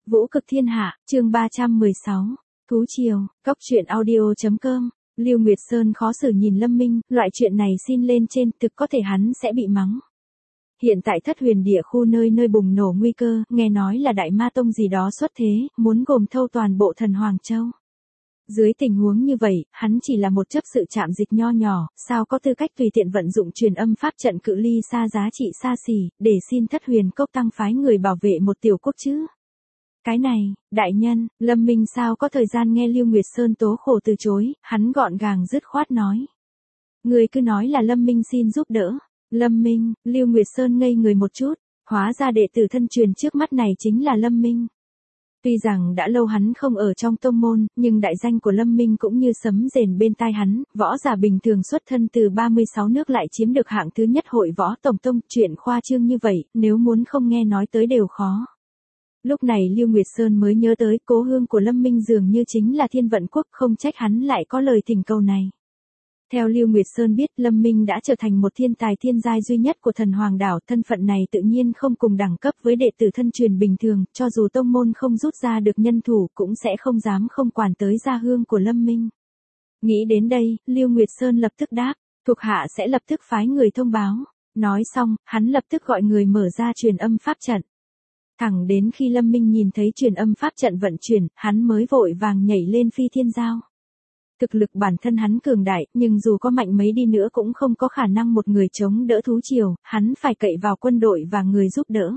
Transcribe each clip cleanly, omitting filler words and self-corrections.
Vũ cực thiên hạ, chương 316. Thú triều, Cóc truyện audio.com. Lưu Nguyệt Sơn khó xử nhìn Lâm Minh, loại chuyện này xin lên trên, thực có thể hắn sẽ bị mắng. Hiện tại Thất Huyền địa khu nơi nơi bùng nổ nguy cơ, nghe nói là Đại Ma Tông gì đó xuất thế, muốn gồm thâu toàn bộ Thần Hoàng Châu. Dưới tình huống như vậy, hắn chỉ là một chấp sự trạm dịch nho nhỏ, sao có tư cách tùy tiện vận dụng truyền âm pháp trận cự ly xa giá trị xa xỉ, để xin Thất Huyền Cốc tăng phái người bảo vệ một tiểu quốc chứ? Cái này, đại nhân, Lâm Minh sao có thời gian nghe Lưu Nguyệt Sơn tố khổ từ chối, hắn gọn gàng dứt khoát nói. Người cứ nói là Lâm Minh xin giúp đỡ. Lâm Minh, Lưu Nguyệt Sơn ngây người một chút, hóa ra đệ tử thân truyền trước mắt này chính là Lâm Minh. Tuy rằng đã lâu hắn không ở trong tông môn, nhưng đại danh của Lâm Minh cũng như sấm rền bên tai hắn, võ giả bình thường xuất thân từ 36 nước lại chiếm được hạng thứ nhất hội võ tổng tông, chuyện khoa trương như vậy, nếu muốn không nghe nói tới đều khó. Lúc này Lưu Nguyệt Sơn mới nhớ tới cố hương của Lâm Minh dường như chính là Thiên Vận Quốc, không trách hắn lại có lời thỉnh cầu này. Theo Lưu Nguyệt Sơn biết, Lâm Minh đã trở thành một thiên tài thiên giai duy nhất của Thần Hoàng Đảo, thân phận này tự nhiên không cùng đẳng cấp với đệ tử thân truyền bình thường, cho dù tông môn không rút ra được nhân thủ cũng sẽ không dám không quản tới gia hương của Lâm Minh. Nghĩ đến đây, Lưu Nguyệt Sơn lập tức đáp, thuộc hạ sẽ lập tức phái người thông báo. Nói xong, hắn lập tức gọi người mở ra truyền âm pháp trận. Thẳng đến khi Lâm Minh nhìn thấy truyền âm pháp trận vận chuyển, hắn mới vội vàng nhảy lên phi thiên giao. Thực lực bản thân hắn cường đại, nhưng dù có mạnh mấy đi nữa cũng không có khả năng một người chống đỡ thú triều, hắn phải cậy vào quân đội và người giúp đỡ.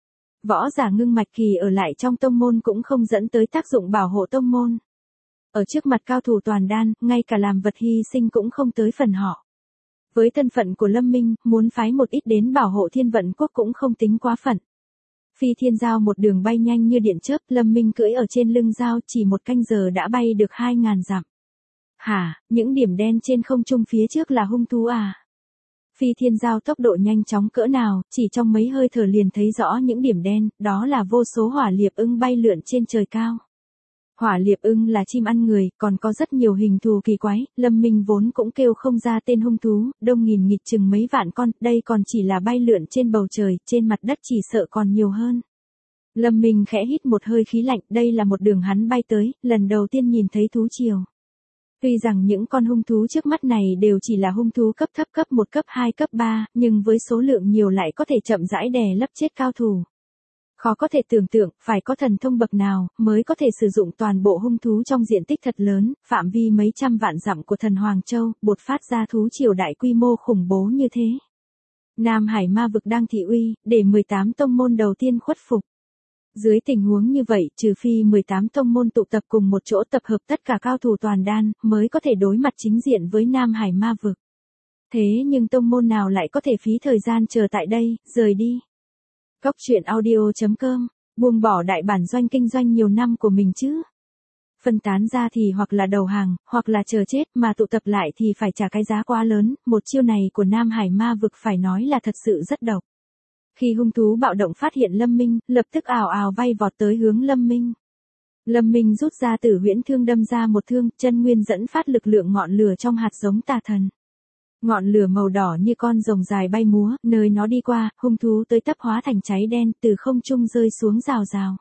Võ giả ngưng mạch kỳ ở lại trong tông môn cũng không dẫn tới tác dụng bảo hộ tông môn. Ở trước mặt cao thủ toàn đan, ngay cả làm vật hy sinh cũng không tới phần họ. Với thân phận của Lâm Minh, muốn phái một ít đến bảo hộ Thiên Vận Quốc cũng không tính quá phận. Phi thiên giao một đường bay nhanh như điện chớp, Lâm Minh cưỡi ở trên lưng giao chỉ một canh giờ đã bay được 2000 dặm. Hả, những điểm đen trên không trung phía trước là hung thú à? Phi thiên giao tốc độ nhanh chóng cỡ nào, chỉ trong mấy hơi thở liền thấy rõ những điểm đen, đó là vô số hỏa liệp ưng bay lượn trên trời cao. Hỏa liệp ưng là chim ăn người, còn có rất nhiều hình thù kỳ quái, Lâm Minh vốn cũng kêu không ra tên hung thú, đông nghìn nghịt chừng mấy vạn con, đây còn chỉ là bay lượn trên bầu trời, trên mặt đất chỉ sợ còn nhiều hơn. Lâm Minh khẽ hít một hơi khí lạnh, đây là một đường hắn bay tới, lần đầu tiên nhìn thấy thú triều. Tuy rằng những con hung thú trước mắt này đều chỉ là hung thú cấp thấp, cấp 1, cấp 2, cấp 3, nhưng với số lượng nhiều lại có thể chậm rãi đè lấp chết cao thủ. Khó có thể tưởng tượng, phải có thần thông bậc nào, mới có thể sử dụng toàn bộ hung thú trong diện tích thật lớn, phạm vi mấy trăm vạn dặm của Thần Hoàng Châu, bột phát ra thú triều đại quy mô khủng bố như thế. Nam Hải ma vực đang thị uy, để 18 tông môn đầu tiên khuất phục. Dưới tình huống như vậy, trừ phi 18 tông môn tụ tập cùng một chỗ tập hợp tất cả cao thủ toàn đan, mới có thể đối mặt chính diện với Nam Hải ma vực. Thế nhưng tông môn nào lại có thể phí thời gian chờ tại đây, rời đi. Cóc truyện audio.com, buông bỏ đại bản doanh kinh doanh nhiều năm của mình chứ. Phân tán ra thì hoặc là đầu hàng, hoặc là chờ chết, mà tụ tập lại thì phải trả cái giá quá lớn, một chiêu này của Nam Hải ma vực phải nói là thật sự rất độc. Khi hung thú bạo động phát hiện Lâm Minh, lập tức ào ào bay vọt tới hướng Lâm Minh. Lâm Minh rút ra Tử Huyễn Thương đâm ra một thương, chân nguyên dẫn phát lực lượng ngọn lửa trong hạt giống tà thần. Ngọn lửa màu đỏ như con rồng dài bay múa, nơi nó đi qua, hung thú tới tấp hóa thành cháy đen, từ không trung rơi xuống rào rào.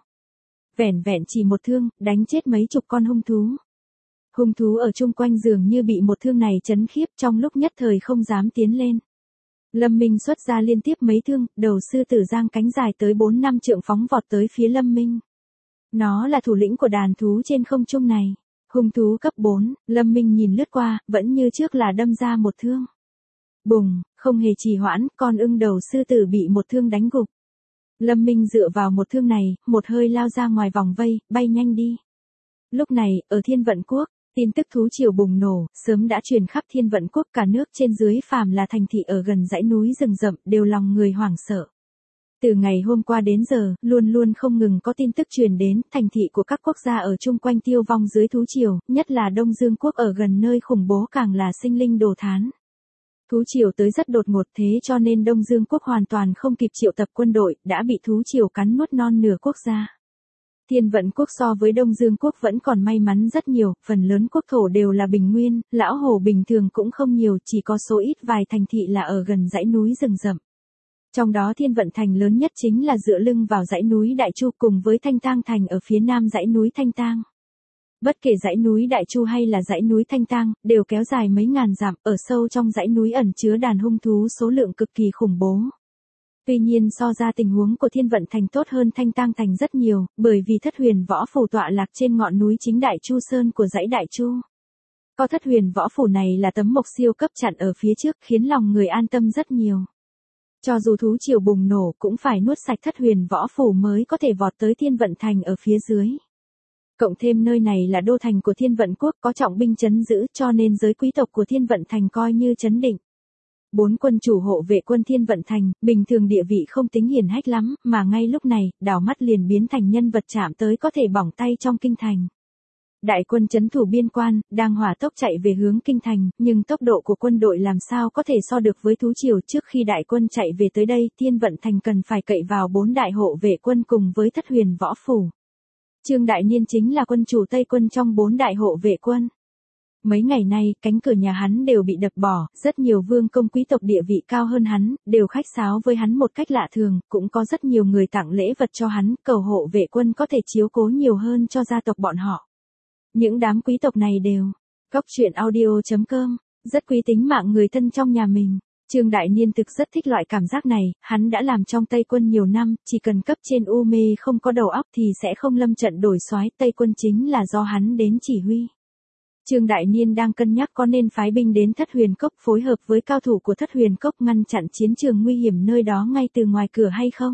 Vẻn vẹn chỉ một thương, đánh chết mấy chục con hung thú. Hung thú ở chung quanh dường như bị một thương này chấn khiếp, trong lúc nhất thời không dám tiến lên. Lâm Minh xuất ra liên tiếp mấy thương, đầu sư tử giang cánh dài tới 4-5 trượng phóng vọt tới phía Lâm Minh. Nó là thủ lĩnh của đàn thú trên không trung này. Hung thú cấp 4, Lâm Minh nhìn lướt qua, vẫn như trước là đâm ra một thương. Bùng, không hề trì hoãn, con ưng đầu sư tử bị một thương đánh gục. Lâm Minh dựa vào một thương này, một hơi lao ra ngoài vòng vây, bay nhanh đi. Lúc này, ở Thiên Vận Quốc, tin tức thú triều bùng nổ, sớm đã truyền khắp Thiên Vận Quốc, cả nước trên dưới phàm là thành thị ở gần dãy núi rừng rậm, đều lòng người hoảng sợ. Từ ngày hôm qua đến giờ, luôn luôn không ngừng có tin tức truyền đến, thành thị của các quốc gia ở chung quanh tiêu vong dưới thú triều, nhất là Đông Dương Quốc ở gần nơi khủng bố càng là sinh linh đồ thán. Thú triều tới rất đột ngột, thế cho nên Đông Dương Quốc hoàn toàn không kịp triệu tập quân đội, đã bị thú triều cắn nuốt non nửa quốc gia. Thiên Vận Quốc so với Đông Dương Quốc vẫn còn may mắn rất nhiều, phần lớn quốc thổ đều là bình nguyên, lão hổ bình thường cũng không nhiều, chỉ có số ít vài thành thị là ở gần dãy núi rừng rậm. Trong đó Thiên Vận Thành lớn nhất chính là dựa lưng vào dãy núi Đại Chu cùng với Thanh Tang Thành ở phía nam dãy núi Thanh Tang. Bất kể dãy núi Đại Chu hay là dãy núi Thanh Tang, đều kéo dài mấy ngàn dặm, ở sâu trong dãy núi ẩn chứa đàn hung thú số lượng cực kỳ khủng bố. Tuy nhiên so ra tình huống của Thiên Vận Thành tốt hơn Thanh Tang Thành rất nhiều, bởi vì Thất Huyền Võ Phủ tọa lạc trên ngọn núi chính Đại Chu Sơn của dãy Đại Chu. Có Thất Huyền Võ Phủ này là tấm mộc siêu cấp chặn ở phía trước khiến lòng người an tâm rất nhiều. Cho dù thú triều bùng nổ cũng phải nuốt sạch Thất Huyền Võ Phủ mới có thể vọt tới Thiên Vận Thành ở phía dưới. Cộng thêm nơi này là đô thành của Thiên Vận Quốc có trọng binh trấn giữ cho nên giới quý tộc của Thiên Vận Thành coi như trấn định. 4 quân chủ hộ vệ quân Thiên Vận Thành, bình thường địa vị không tính hiển hách lắm, mà ngay lúc này, đảo mắt liền biến thành nhân vật chạm tới có thể bỏng tay trong kinh thành. Đại quân trấn thủ biên quan, đang hỏa tốc chạy về hướng kinh thành, nhưng tốc độ của quân đội làm sao có thể so được với thú triều. Trước khi đại quân chạy về tới đây, Thiên Vận Thành cần phải cậy vào 4 đại hộ vệ quân cùng với Thất Huyền Võ Phủ. Trương Đại Niên chính là quân chủ Tây quân trong 4 đại hộ vệ quân. Mấy ngày nay, cánh cửa nhà hắn đều bị đập bỏ, rất nhiều vương công quý tộc địa vị cao hơn hắn, đều khách sáo với hắn một cách lạ thường, cũng có rất nhiều người tặng lễ vật cho hắn, cầu hộ vệ quân có thể chiếu cố nhiều hơn cho gia tộc bọn họ. Những đám quý tộc này đều, Cóc Truyện Audio.com, rất quý tính mạng người thân trong nhà mình. Trương Đại Niên thực rất thích loại cảm giác này, hắn đã làm trong Tây quân nhiều năm, chỉ cần cấp trên u mê không có đầu óc thì sẽ không lâm trận đổi soái, Tây quân chính là do hắn đến chỉ huy. Trương Đại Niên đang cân nhắc có nên phái binh đến Thất Huyền Cốc phối hợp với cao thủ của Thất Huyền Cốc ngăn chặn chiến trường nguy hiểm nơi đó ngay từ ngoài cửa hay không.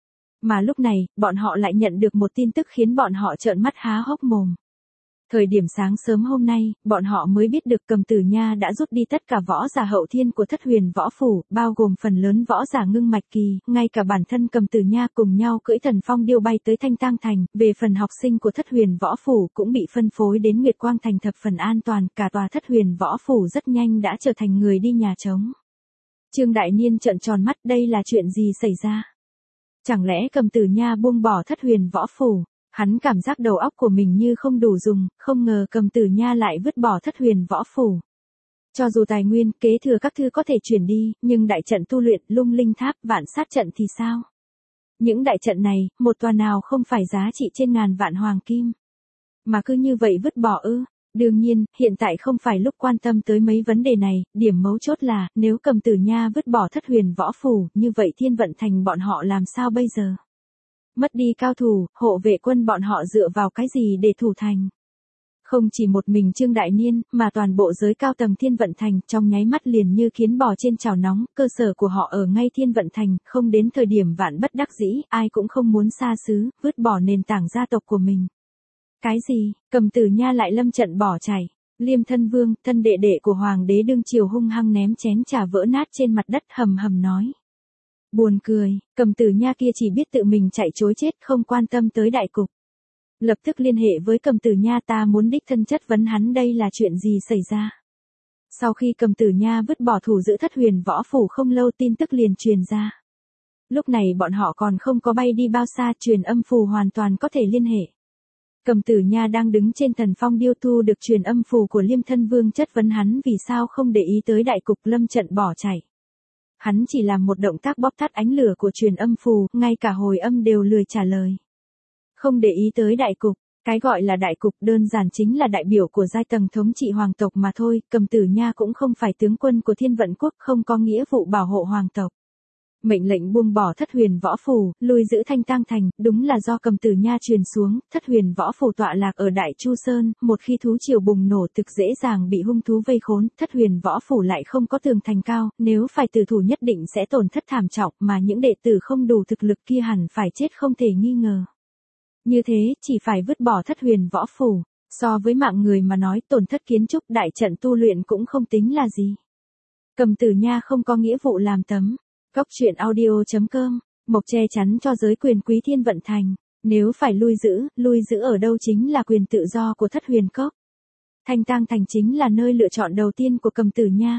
Mà lúc này, bọn họ lại nhận được một tin tức khiến bọn họ trợn mắt há hốc mồm. Thời điểm sáng sớm hôm nay, bọn họ mới biết được Cầm Tử Nha đã rút đi tất cả võ giả hậu thiên của Thất Huyền Võ Phủ, bao gồm phần lớn võ giả ngưng mạch kỳ, ngay cả bản thân Cầm Tử Nha cùng nhau cưỡi thần phong điêu bay tới Thanh Tang Thành, về phần học sinh của Thất Huyền Võ Phủ cũng bị phân phối đến Nguyệt Quang Thành thập phần an toàn, cả tòa Thất Huyền Võ Phủ rất nhanh đã trở thành người đi nhà trống. Trương Đại Niên trợn tròn mắt, đây là chuyện gì xảy ra? Chẳng lẽ Cầm Tử Nha buông bỏ Thất Huyền Võ Phủ? Hắn cảm giác đầu óc của mình như không đủ dùng, không ngờ Cầm Tử Nha lại vứt bỏ Thất Huyền Võ Phủ. Cho dù tài nguyên, kế thừa các thư có thể chuyển đi, nhưng đại trận tu luyện, Lung Linh Tháp, Vạn Sát trận thì sao? Những đại trận này, một tòa nào không phải giá trị trên ngàn vạn hoàng kim. Mà cứ như vậy vứt bỏ ư? Đương nhiên, hiện tại không phải lúc quan tâm tới mấy vấn đề này, điểm mấu chốt là, nếu Cầm Tử Nha vứt bỏ Thất Huyền Võ Phủ, như vậy Thiên Vận Thành bọn họ làm sao bây giờ? Mất đi cao thủ, hộ vệ quân bọn họ dựa vào cái gì để thủ thành? Không chỉ một mình Trương Đại Niên, mà toàn bộ giới cao tầng Thiên Vận Thành, trong nháy mắt liền như kiến bò trên chảo nóng, cơ sở của họ ở ngay Thiên Vận Thành, không đến thời điểm vạn bất đắc dĩ, ai cũng không muốn xa xứ, vứt bỏ nền tảng gia tộc của mình. Cái gì, Cầm Tử Nha lại lâm trận bỏ chạy? Liêm Thân Vương, thân đệ đệ của Hoàng đế đương triều hung hăng ném chén trà vỡ nát trên mặt đất hầm hầm nói. Buồn cười, Cầm Tử Nha kia chỉ biết tự mình chạy trối chết không quan tâm tới đại cục. Lập tức liên hệ với Cầm Tử Nha, ta muốn đích thân chất vấn hắn đây là chuyện gì xảy ra. Sau khi Cầm Tử Nha vứt bỏ thủ giữ Thất Huyền Võ Phủ không lâu tin tức liền truyền ra. Lúc này bọn họ còn không có bay đi bao xa, truyền âm phù hoàn toàn có thể liên hệ. Cầm Tử Nha đang đứng trên thần phong điêu thu được truyền âm phù của Liêm Thân Vương chất vấn hắn vì sao không để ý tới đại cục, lâm trận bỏ chạy. Hắn chỉ làm một động tác bóp tắt ánh lửa của truyền âm phù, ngay cả hồi âm đều lười trả lời. Không để ý tới đại cục, cái gọi là đại cục đơn giản chính là đại biểu của giai tầng thống trị hoàng tộc mà thôi, Cầm Tử Nha cũng không phải tướng quân của Thiên Vận Quốc, không có nghĩa vụ bảo hộ hoàng tộc. Mệnh lệnh buông bỏ Thất Huyền Võ Phủ, lui giữ Thanh Tang Thành, đúng là do Cầm Tử Nha truyền xuống. Thất Huyền Võ Phủ tọa lạc ở Đại Chu Sơn, một khi thú triều bùng nổ thực dễ dàng bị hung thú vây khốn. Thất Huyền Võ Phủ lại không có tường thành cao, nếu phải tử thủ nhất định sẽ tổn thất thảm trọng, mà những đệ tử không đủ thực lực kia hẳn phải chết không thể nghi ngờ. Như thế, chỉ phải vứt bỏ Thất Huyền Võ Phủ. So với mạng người mà nói, tổn thất kiến trúc đại trận tu luyện cũng không tính là gì. Cầm Tử Nha không có nghĩa vụ làm tấm. Cóc Truyện Audio.com, mộc che chắn cho giới quyền quý Thiên Vận Thành. Nếu phải lui giữ ở đâu chính là quyền tự do của Thất Huyền Cốc. Thanh Tang Thành chính là nơi lựa chọn đầu tiên của Cầm Tử Nha.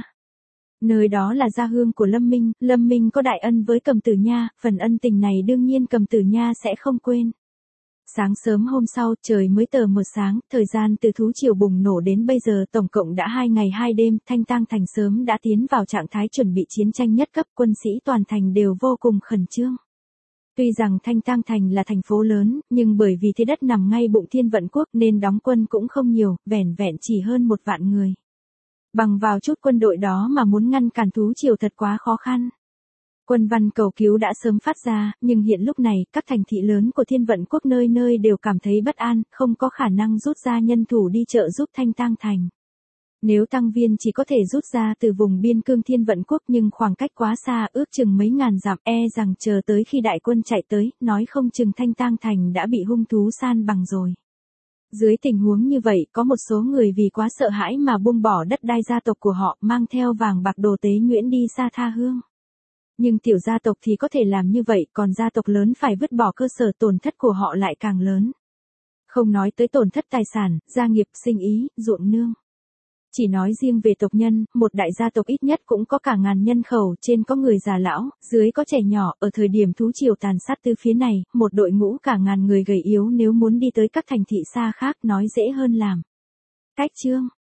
Nơi đó là gia hương của Lâm Minh có đại ân với Cầm Tử Nha, phần ân tình này đương nhiên Cầm Tử Nha sẽ không quên. Sáng sớm hôm sau, trời mới tờ mờ sáng, thời gian từ thú triều bùng nổ đến bây giờ tổng cộng đã 2 ngày 2 đêm, Thanh Tang Thành sớm đã tiến vào trạng thái chuẩn bị chiến tranh nhất cấp, quân sĩ toàn thành đều vô cùng khẩn trương. Tuy rằng Thanh Tang Thành là thành phố lớn, nhưng bởi vì thế đất nằm ngay bụng Thiên Vận Quốc nên đóng quân cũng không nhiều, vẻn vẹn chỉ hơn 1 vạn người. Bằng vào chút quân đội đó mà muốn ngăn cản thú triều thật quá khó khăn. Quân văn cầu cứu đã sớm phát ra, nhưng hiện lúc này, các thành thị lớn của Thiên Vận Quốc nơi nơi đều cảm thấy bất an, không có khả năng rút ra nhân thủ đi trợ giúp Thanh Tang Thành. Nếu tăng viên chỉ có thể rút ra từ vùng biên cương Thiên Vận Quốc nhưng khoảng cách quá xa, ước chừng mấy ngàn dặm, rằng chờ tới khi đại quân chạy tới, nói không chừng Thanh Tang Thành đã bị hung thú san bằng rồi. Dưới tình huống như vậy, có một số người vì quá sợ hãi mà buông bỏ đất đai gia tộc của họ, mang theo vàng bạc đồ tế nhuyễn đi xa tha hương. Nhưng tiểu gia tộc thì có thể làm như vậy, còn gia tộc lớn phải vứt bỏ cơ sở, tổn thất của họ lại càng lớn. Không nói tới tổn thất tài sản, gia nghiệp, sinh ý, ruộng nương. Chỉ nói riêng về tộc nhân, một đại gia tộc ít nhất cũng có cả ngàn nhân khẩu, trên có người già lão, dưới có trẻ nhỏ, ở thời điểm thú triều tàn sát tứ phía này, một đội ngũ cả ngàn người gầy yếu nếu muốn đi tới các thành thị xa khác nói dễ hơn làm. Cách chương